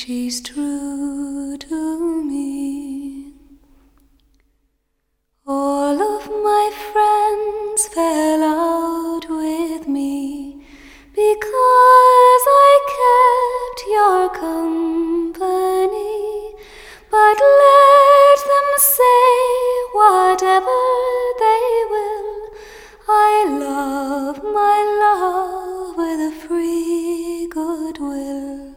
she's true to me. All of my friends fell out with me because I kept your company, but let them say whatever they will, I love my love with a free goodwill.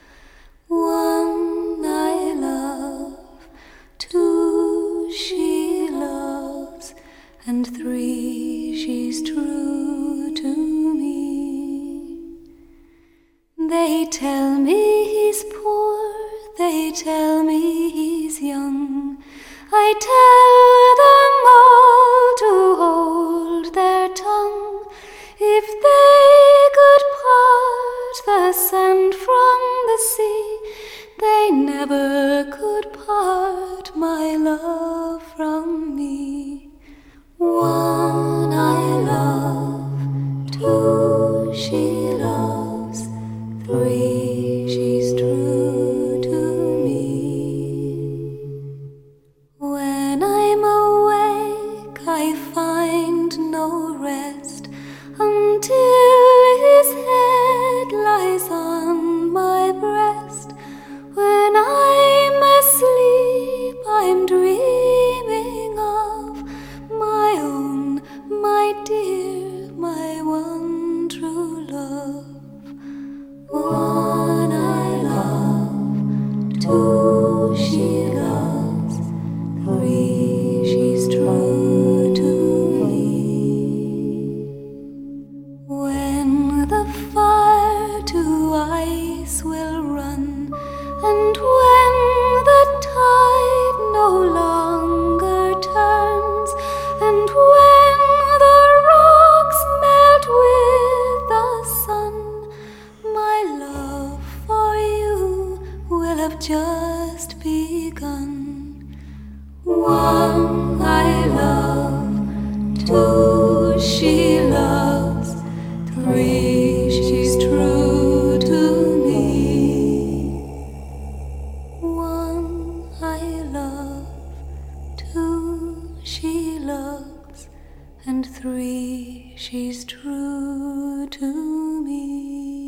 One I love, two she loves, and three she's true to me. They tell me he's poor, they tell me he's young, I tell them all to hold their tongue. If they could part the sand from the sea, they never could part my love from me. One I love, two she loves, three she's true to me. When I'm awake I find no rest until his head lies on my breast. When I'm asleep I'm dreaming of my own, my dear, my one true love. One I love, two she loves, three she's true to me. When the fire to ice will run, and when the tide no longer turns, and when the rocks melt with the sun, my love for you will have just begun. One I love, two she loves, three she's true to me. One I love, two she loves, and three she's true to me.